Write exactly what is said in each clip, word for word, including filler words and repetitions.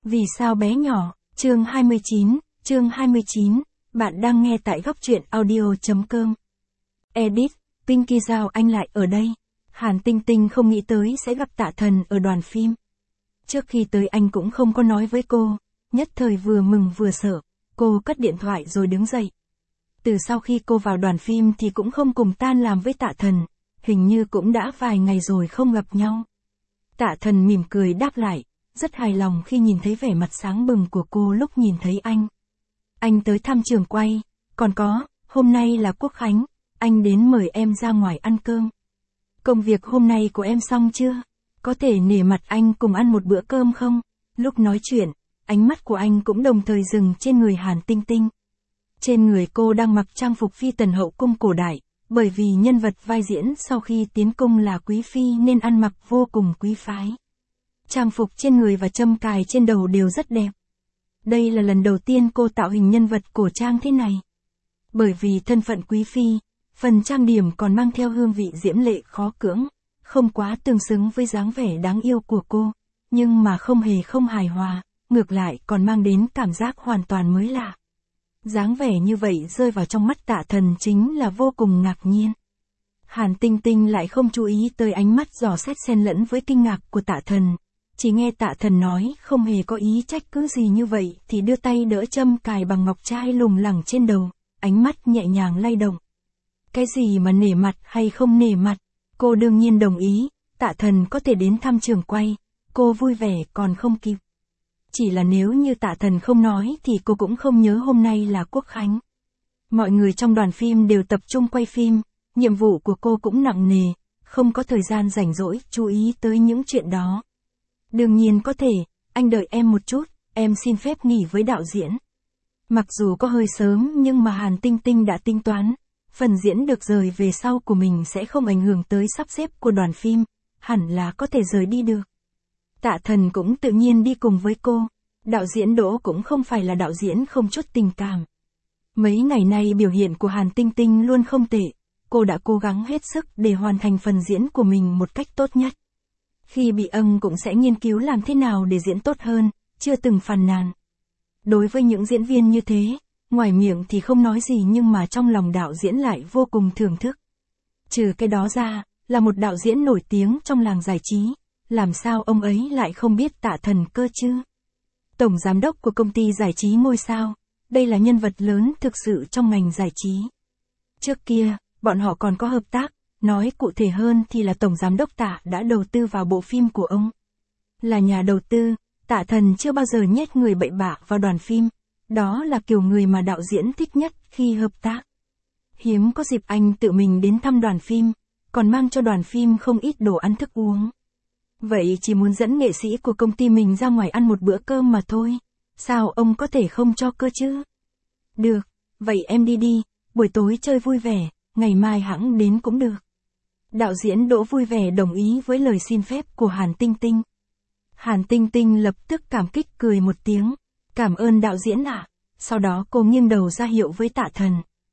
Vì sao bé nhỏ, chương hai mươi chín, chương hai mươi chín, bạn đang nghe tại góc truyện audio.com. Edit, Pinky Giao anh lại ở đây. Hàn Tinh Tinh không nghĩ tới sẽ gặp Tạ Thần ở đoàn phim. Trước khi tới anh cũng không có nói với cô, nhất thời vừa mừng vừa sợ, cô cất điện thoại rồi đứng dậy. Từ sau khi cô vào đoàn phim thì cũng không cùng tan làm với Tạ Thần, hình như cũng đã vài ngày rồi không gặp nhau. Tạ Thần mỉm cười đáp lại, rất hài lòng khi nhìn thấy vẻ mặt sáng bừng của cô lúc nhìn thấy anh. Anh tới thăm trường quay, còn có, hôm nay là Quốc Khánh, anh đến mời em ra ngoài ăn cơm. Công việc hôm nay của em xong chưa? Có thể nể mặt anh cùng ăn một bữa cơm không? Lúc nói chuyện, ánh mắt của anh cũng đồng thời dừng trên người Hàn Tinh Tinh. Trên người cô đang mặc trang phục phi tần hậu cung cổ đại, bởi vì nhân vật vai diễn sau khi tiến cung là quý phi nên ăn mặc vô cùng quý phái. Trang phục trên người và châm cài trên đầu đều rất đẹp. Đây là lần đầu tiên cô tạo hình nhân vật cổ trang thế này. Bởi vì thân phận quý phi, phần trang điểm còn mang theo hương vị diễm lệ khó cưỡng, không quá tương xứng với dáng vẻ đáng yêu của cô, nhưng mà không hề không hài hòa, ngược lại còn mang đến cảm giác hoàn toàn mới lạ. Dáng vẻ như vậy rơi vào trong mắt Tạ Thần chính là vô cùng ngạc nhiên. Hàn Tinh Tinh lại không chú ý tới ánh mắt dò xét xen lẫn với kinh ngạc của Tạ Thần. Chỉ nghe Tạ Thần nói không hề có ý trách cứ gì như vậy thì đưa tay đỡ châm cài bằng ngọc trai lủng lẳng trên đầu, ánh mắt nhẹ nhàng lay động. Cái gì mà nể mặt hay không nể mặt, cô đương nhiên đồng ý, Tạ Thần có thể đến thăm trường quay, cô vui vẻ còn không kịp. Chỉ là nếu như Tạ Thần không nói thì cô cũng không nhớ hôm nay là Quốc Khánh. Mọi người trong đoàn phim đều tập trung quay phim, nhiệm vụ của cô cũng nặng nề, không có thời gian rảnh rỗi chú ý tới những chuyện đó. Đương nhiên có thể, anh đợi em một chút, em xin phép nghỉ với đạo diễn. Mặc dù có hơi sớm nhưng mà Hàn Tinh Tinh đã tính toán, phần diễn được rời về sau của mình sẽ không ảnh hưởng tới sắp xếp của đoàn phim, hẳn là có thể rời đi được. Tạ Thần cũng tự nhiên đi cùng với cô, đạo diễn Đỗ cũng không phải là đạo diễn không chút tình cảm. Mấy ngày nay biểu hiện của Hàn Tinh Tinh luôn không tệ, cô đã cố gắng hết sức để hoàn thành phần diễn của mình một cách tốt nhất. Khi bị âng cũng sẽ nghiên cứu làm thế nào để diễn tốt hơn, chưa từng phàn nàn. Đối với những diễn viên như thế, ngoài miệng thì không nói gì nhưng mà trong lòng đạo diễn lại vô cùng thưởng thức. Trừ cái đó ra, là một đạo diễn nổi tiếng trong làng giải trí, làm sao ông ấy lại không biết Tạ Thần cơ chứ? Tổng giám đốc của công ty giải trí ngôi sao, đây là nhân vật lớn thực sự trong ngành giải trí. Trước kia, bọn họ còn có hợp tác, nói cụ thể hơn thì là Tổng giám đốc Tạ đã đầu tư vào bộ phim của ông. Là nhà đầu tư, Tạ Thần chưa bao giờ nhét người bậy bạ vào đoàn phim, đó là kiểu người mà đạo diễn thích nhất khi hợp tác. Hiếm có dịp anh tự mình đến thăm đoàn phim, còn mang cho đoàn phim không ít đồ ăn thức uống. Vậy chỉ muốn dẫn nghệ sĩ của công ty mình ra ngoài ăn một bữa cơm mà thôi, sao ông có thể không cho cơ chứ? Được, vậy em đi đi, buổi tối chơi vui vẻ, ngày mai hẵng đến cũng được. Đạo diễn Đỗ vui vẻ đồng ý với lời xin phép của Hàn Tinh Tinh. Hàn Tinh Tinh lập tức cảm kích cười một tiếng, cảm ơn đạo diễn ạ. Sau đó cô nghiêng đầu ra hiệu với Tạ Thần.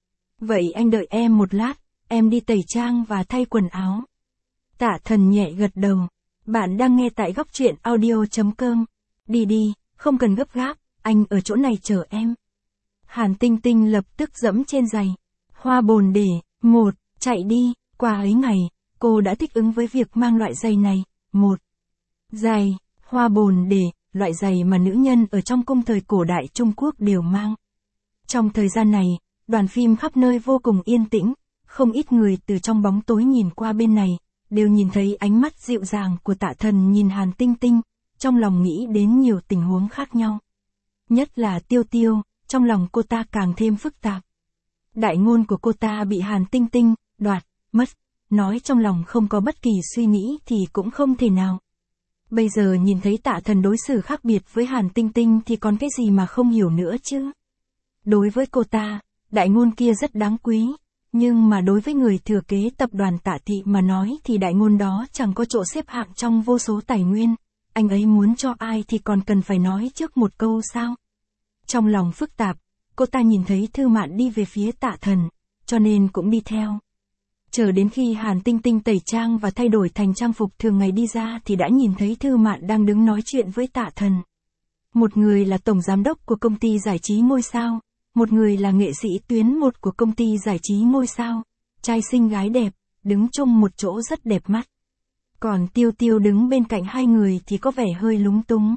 Vậy anh đợi em một lát, em đi tẩy trang và thay quần áo. Tạ Thần nhẹ gật đầu. Bạn đang nghe tại góc truyện audio.com. Đi đi, không cần gấp gáp, anh ở chỗ này chờ em. Hàn Tinh Tinh lập tức dẫm trên giày. Hoa bồn để, một, chạy đi, qua ấy ngày, cô đã thích ứng với việc mang loại giày này, một. Giày, hoa bồn để, loại giày mà nữ nhân ở trong cung thời cổ đại Trung Quốc đều mang. Trong thời gian này, đoàn phim khắp nơi vô cùng yên tĩnh, không ít người từ trong bóng tối nhìn qua bên này, đều nhìn thấy ánh mắt dịu dàng của Tạ Thần nhìn Hàn Tinh Tinh, trong lòng nghĩ đến nhiều tình huống khác nhau. Nhất là Tiêu Tiêu, trong lòng cô ta càng thêm phức tạp. Đại ngôn của cô ta bị Hàn Tinh Tinh đoạt, mất, nói trong lòng không có bất kỳ suy nghĩ thì cũng không thể nào. Bây giờ nhìn thấy Tạ Thần đối xử khác biệt với Hàn Tinh Tinh thì còn cái gì mà không hiểu nữa chứ? Đối với cô ta, đại ngôn kia rất đáng quý. Nhưng mà đối với người thừa kế tập đoàn Tạ Thị mà nói thì đại ngôn đó chẳng có chỗ xếp hạng trong vô số tài nguyên. Anh ấy muốn cho ai thì còn cần phải nói trước một câu sao? Trong lòng phức tạp, cô ta nhìn thấy Thư Mạn đi về phía Tạ Thần, cho nên cũng đi theo. Chờ đến khi Hàn Tinh Tinh tẩy trang và thay đổi thành trang phục thường ngày đi ra thì đã nhìn thấy Thư Mạn đang đứng nói chuyện với Tạ Thần. Một người là tổng giám đốc của công ty giải trí ngôi sao, một người là nghệ sĩ tuyến một của công ty giải trí ngôi sao, trai xinh gái đẹp, đứng chung một chỗ rất đẹp mắt. Còn Tiêu Tiêu đứng bên cạnh hai người thì có vẻ hơi lúng túng.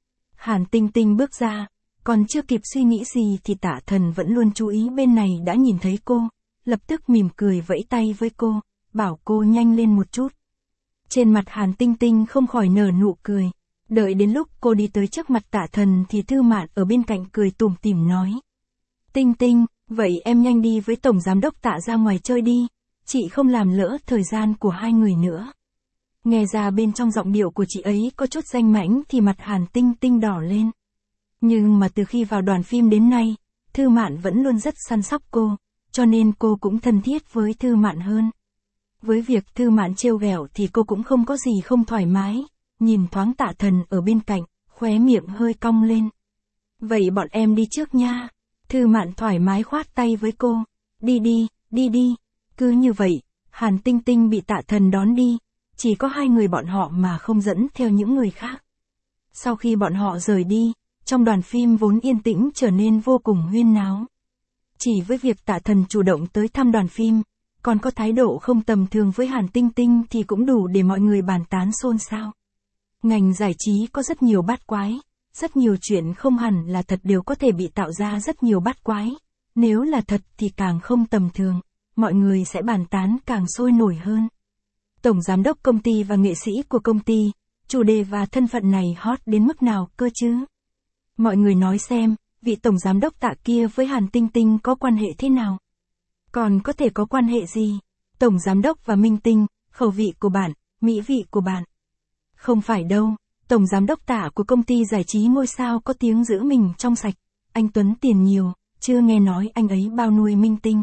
Hàn Tinh Tinh bước ra, còn chưa kịp suy nghĩ gì thì Tạ Thần vẫn luôn chú ý bên này đã nhìn thấy cô, lập tức mỉm cười vẫy tay với cô, bảo cô nhanh lên một chút. Trên mặt Hàn Tinh Tinh không khỏi nở nụ cười. Đợi đến lúc cô đi tới trước mặt Tạ Thần thì Thư Mạn ở bên cạnh cười tủm tỉm nói. Tinh Tinh, vậy em nhanh đi với tổng giám đốc Tạ ra ngoài chơi đi, chị không làm lỡ thời gian của hai người nữa. Nghe ra bên trong giọng điệu của chị ấy có chút danh mãnh thì mặt Hàn Tinh Tinh đỏ lên. Nhưng mà từ khi vào đoàn phim đến nay, Thư Mạn vẫn luôn rất săn sóc cô, cho nên cô cũng thân thiết với Thư Mạn hơn. Với việc Thư Mạn trêu ghẹo thì cô cũng không có gì không thoải mái, nhìn thoáng Tạ Thần ở bên cạnh, khóe miệng hơi cong lên. Vậy bọn em đi trước nha. Thư Mạn thoải mái khoát tay với cô. Đi đi, đi đi. Cứ như vậy, Hàn Tinh Tinh bị Tạ Thần đón đi, chỉ có hai người bọn họ mà không dẫn theo những người khác. Sau khi bọn họ rời đi, trong đoàn phim vốn yên tĩnh trở nên vô cùng huyên náo. Chỉ với việc Tạ Thần chủ động tới thăm đoàn phim, còn có thái độ không tầm thường với Hàn Tinh Tinh thì cũng đủ để mọi người bàn tán xôn xao. Ngành giải trí có rất nhiều bát quái, rất nhiều chuyện không hẳn là thật đều có thể bị tạo ra rất nhiều bát quái. Nếu là thật thì càng không tầm thường, mọi người sẽ bàn tán càng sôi nổi hơn. Tổng giám đốc công ty và nghệ sĩ của công ty, chủ đề và thân phận này hot đến mức nào cơ chứ? Mọi người nói xem, vị tổng giám đốc Tạ kia với Hàn Tinh Tinh có quan hệ thế nào? Còn có thể có quan hệ gì? Tổng giám đốc và minh tinh, khẩu vị của bạn, mỹ vị của bạn. Không phải đâu, tổng giám đốc Tạ của công ty giải trí ngôi sao có tiếng giữ mình trong sạch, anh Tuấn tiền nhiều, chưa nghe nói anh ấy bao nuôi minh tinh.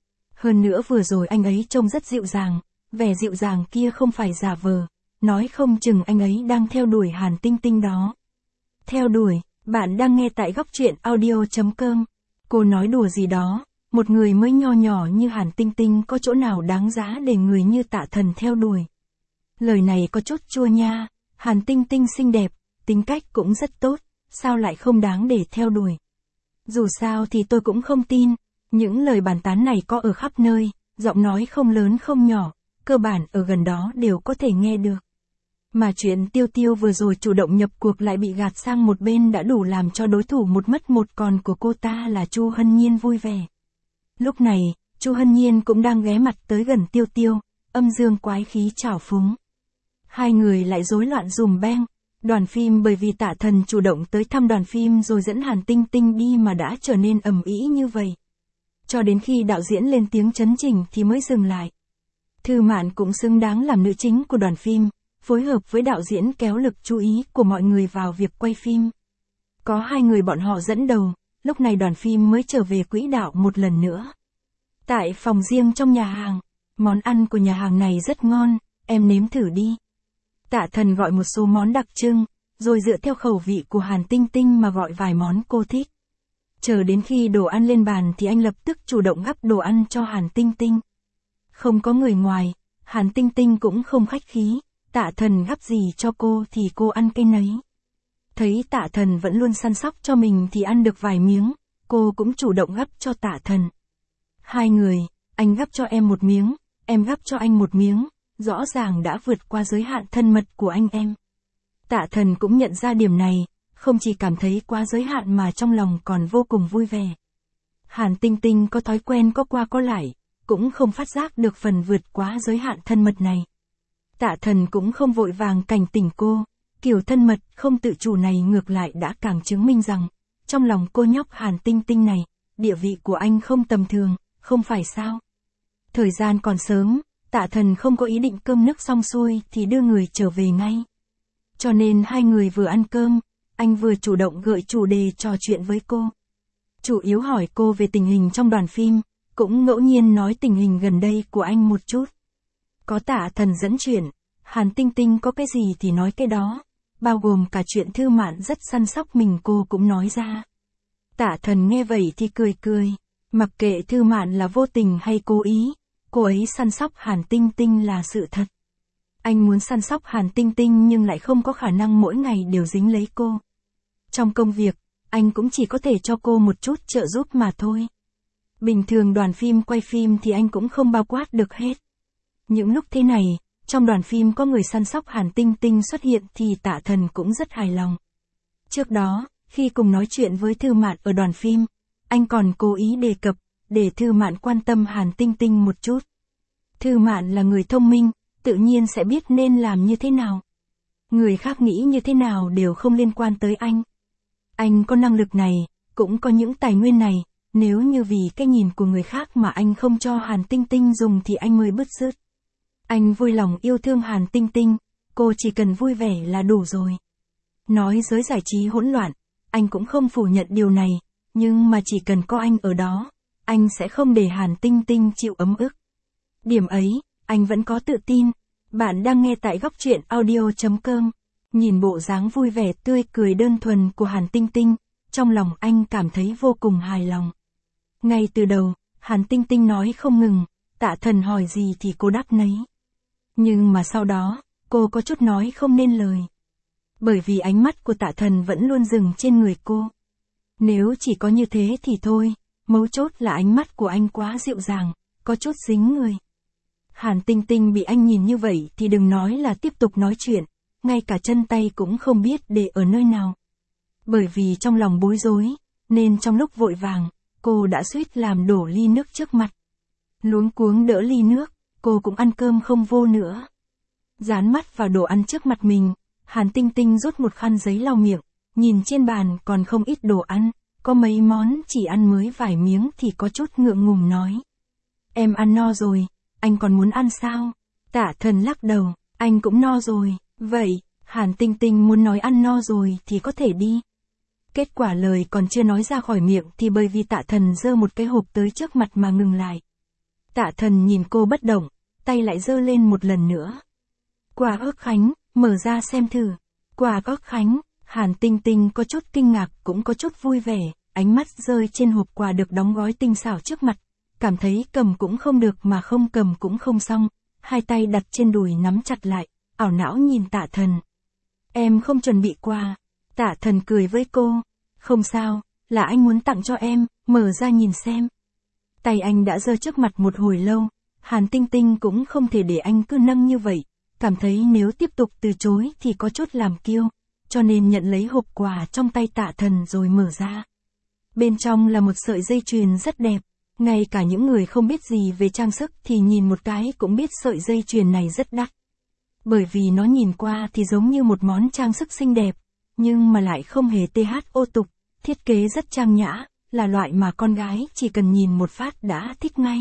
Hơn nữa vừa rồi anh ấy trông rất dịu dàng, vẻ dịu dàng kia không phải giả vờ, nói không chừng anh ấy đang theo đuổi Hàn Tinh Tinh đó. Theo đuổi, bạn đang nghe tại góc truyện audio chấm com. Cô nói đùa gì đó, một người mới nho nhỏ như Hàn Tinh Tinh có chỗ nào đáng giá để người như Tạ Thần theo đuổi. Lời này có chút chua nha, Hàn Tinh Tinh xinh đẹp, tính cách cũng rất tốt, sao lại không đáng để theo đuổi. Dù sao thì tôi cũng không tin, những lời bàn tán này có ở khắp nơi, giọng nói không lớn không nhỏ, cơ bản ở gần đó đều có thể nghe được. Mà chuyện Tiêu Tiêu vừa rồi chủ động nhập cuộc lại bị gạt sang một bên đã đủ làm cho đối thủ một mất một còn của cô ta là Chu Hân Nhiên vui vẻ. Lúc này, Chu Hân Nhiên cũng đang ghé mặt tới gần Tiêu Tiêu, âm dương quái khí trào phúng. Hai người lại rối loạn dùm beng. Đoàn phim bởi vì Tạ Thần chủ động tới thăm đoàn phim rồi dẫn Hàn Tinh Tinh đi mà đã trở nên ầm ĩ như vậy. Cho đến khi đạo diễn lên tiếng chấn chỉnh thì mới dừng lại. Thư Mạn cũng xứng đáng làm nữ chính của đoàn phim, phối hợp với đạo diễn kéo lực chú ý của mọi người vào việc quay phim. Có hai người bọn họ dẫn đầu, lúc này đoàn phim mới trở về quỹ đạo một lần nữa. Tại phòng riêng trong nhà hàng, món ăn của nhà hàng này rất ngon, em nếm thử đi. Tạ Thần gọi một số món đặc trưng, rồi dựa theo khẩu vị của Hàn Tinh Tinh mà gọi vài món cô thích. Chờ đến khi đồ ăn lên bàn thì anh lập tức chủ động gắp đồ ăn cho Hàn Tinh Tinh. Không có người ngoài, Hàn Tinh Tinh cũng không khách khí, Tạ Thần gắp gì cho cô thì cô ăn cái nấy. Thấy Tạ Thần vẫn luôn săn sóc cho mình thì ăn được vài miếng, cô cũng chủ động gắp cho Tạ Thần. Hai người, anh gắp cho em một miếng, em gắp cho anh một miếng, rõ ràng đã vượt qua giới hạn thân mật của anh em. Tạ Thần cũng nhận ra điểm này, không chỉ cảm thấy quá giới hạn mà trong lòng còn vô cùng vui vẻ. Hàn Tinh Tinh có thói quen có qua có lại, cũng không phát giác được phần vượt quá giới hạn thân mật này. Tạ Thần cũng không vội vàng cảnh tỉnh cô, kiểu thân mật không tự chủ này ngược lại đã càng chứng minh rằng, trong lòng cô nhóc Hàn Tinh Tinh này, địa vị của anh không tầm thường, không phải sao. Thời gian còn sớm, Tạ Thần không có ý định cơm nước xong xuôi thì đưa người trở về ngay. Cho nên hai người vừa ăn cơm, anh vừa chủ động gợi chủ đề trò chuyện với cô. Chủ yếu hỏi cô về tình hình trong đoàn phim, cũng ngẫu nhiên nói tình hình gần đây của anh một chút. Có Tạ Thần dẫn chuyện, Hàn Tinh Tinh có cái gì thì nói cái đó, bao gồm cả chuyện Thư Mạn rất săn sóc mình cô cũng nói ra. Tạ Thần nghe vậy thì cười cười, mặc kệ Thư Mạn là vô tình hay cố ý, cô ấy săn sóc Hàn Tinh Tinh là sự thật. Anh muốn săn sóc Hàn Tinh Tinh nhưng lại không có khả năng mỗi ngày đều dính lấy cô. Trong công việc, anh cũng chỉ có thể cho cô một chút trợ giúp mà thôi. Bình thường đoàn phim quay phim thì anh cũng không bao quát được hết. Những lúc thế này, trong đoàn phim có người săn sóc Hàn Tinh Tinh xuất hiện thì Tạ Thần cũng rất hài lòng. Trước đó, khi cùng nói chuyện với Thư Mạn ở đoàn phim, anh còn cố ý đề cập, để Thư Mạn quan tâm Hàn Tinh Tinh một chút. Thư Mạn là người thông minh, tự nhiên sẽ biết nên làm như thế nào. Người khác nghĩ như thế nào đều không liên quan tới anh. Anh có năng lực này, cũng có những tài nguyên này, nếu như vì cái nhìn của người khác mà anh không cho Hàn Tinh Tinh dùng thì anh mới bứt rứt. Anh vui lòng yêu thương Hàn Tinh Tinh, cô chỉ cần vui vẻ là đủ rồi. Nói giới giải trí hỗn loạn, anh cũng không phủ nhận điều này, nhưng mà chỉ cần có anh ở đó, anh sẽ không để Hàn Tinh Tinh chịu ấm ức. Điểm ấy, anh vẫn có tự tin. Bạn đang nghe tại góc truyện audio chấm com. Nhìn bộ dáng vui vẻ tươi cười đơn thuần của Hàn Tinh Tinh, trong lòng anh cảm thấy vô cùng hài lòng. Ngay từ đầu, Hàn Tinh Tinh nói không ngừng, Tạ Thần hỏi gì thì cô đáp nấy. Nhưng mà sau đó, cô có chút nói không nên lời. Bởi vì ánh mắt của Tạ Thần vẫn luôn dừng trên người cô. Nếu chỉ có như thế thì thôi, mấu chốt là ánh mắt của anh quá dịu dàng, có chút dính người. Hàn Tinh Tinh bị anh nhìn như vậy thì đừng nói là tiếp tục nói chuyện, ngay cả chân tay cũng không biết để ở nơi nào. Bởi vì trong lòng bối rối, nên trong lúc vội vàng, cô đã suýt làm đổ ly nước trước mặt. Luống cuống đỡ ly nước, cô cũng ăn cơm không vô nữa. Dán mắt vào đồ ăn trước mặt mình, Hàn Tinh Tinh rút một khăn giấy lau miệng, nhìn trên bàn còn không ít đồ ăn, có mấy món chỉ ăn mới vài miếng thì có chút ngượng ngùng nói. Em ăn no rồi, anh còn muốn ăn sao? Tạ Thần lắc đầu, anh cũng no rồi, vậy, Hàn Tinh Tinh muốn nói ăn no rồi thì có thể đi. Kết quả lời còn chưa nói ra khỏi miệng thì bởi vì Tạ Thần giơ một cái hộp tới trước mặt mà ngừng lại. Tạ Thần nhìn cô bất động, tay lại giơ lên một lần nữa. Quà ước khánh, mở ra xem thử. Quà ước khánh, Hàn Tinh Tinh có chút kinh ngạc cũng có chút vui vẻ, ánh mắt rơi trên hộp quà được đóng gói tinh xảo trước mặt. Cảm thấy cầm cũng không được mà không cầm cũng không xong, hai tay đặt trên đùi nắm chặt lại, ảo não nhìn Tạ Thần. Em không chuẩn bị quà. Tạ Thần cười với cô. Không sao, là anh muốn tặng cho em, mở ra nhìn xem. Tay anh đã giơ trước mặt một hồi lâu, Hàn Tinh Tinh cũng không thể để anh cứ nâng như vậy, cảm thấy nếu tiếp tục từ chối thì có chút làm kiêu, cho nên nhận lấy hộp quà trong tay Tạ Thần rồi mở ra. Bên trong là một sợi dây chuyền rất đẹp. Ngay cả những người không biết gì về trang sức thì nhìn một cái cũng biết sợi dây chuyền này rất đắt. Bởi vì nó nhìn qua thì giống như một món trang sức xinh đẹp, nhưng mà lại không hề th ô tục, thiết kế rất trang nhã, là loại mà con gái chỉ cần nhìn một phát đã thích ngay.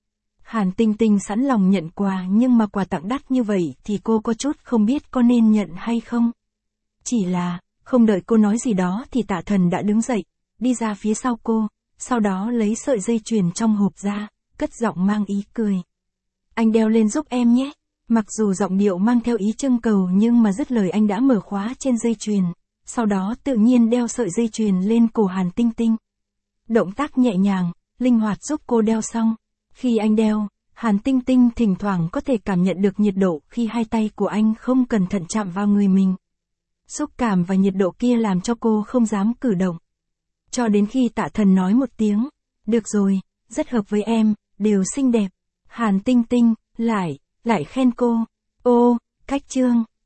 Hàn Tinh Tinh sẵn lòng nhận quà nhưng mà quà tặng đắt như vậy thì cô có chút không biết có nên nhận hay không. Chỉ là, không đợi cô nói gì đó thì Tạ Thần đã đứng dậy, đi ra phía sau cô. Sau đó lấy sợi dây chuyền trong hộp ra, cất giọng mang ý cười. Anh đeo lên giúp em nhé. Mặc dù giọng điệu mang theo ý trưng cầu nhưng mà dứt lời anh đã mở khóa trên dây chuyền, sau đó tự nhiên đeo sợi dây chuyền lên cổ Hàn Tinh Tinh. Động tác nhẹ nhàng, linh hoạt giúp cô đeo xong. Khi anh đeo, Hàn Tinh Tinh thỉnh thoảng có thể cảm nhận được nhiệt độ khi hai tay của anh không cẩn thận chạm vào người mình. Xúc cảm và nhiệt độ kia làm cho cô không dám cử động. Cho đến khi Tạ Thần nói một tiếng, được rồi, rất hợp với em, đều xinh đẹp. Hàn Tinh Tinh, lại, lại khen cô. Ô, cách chương.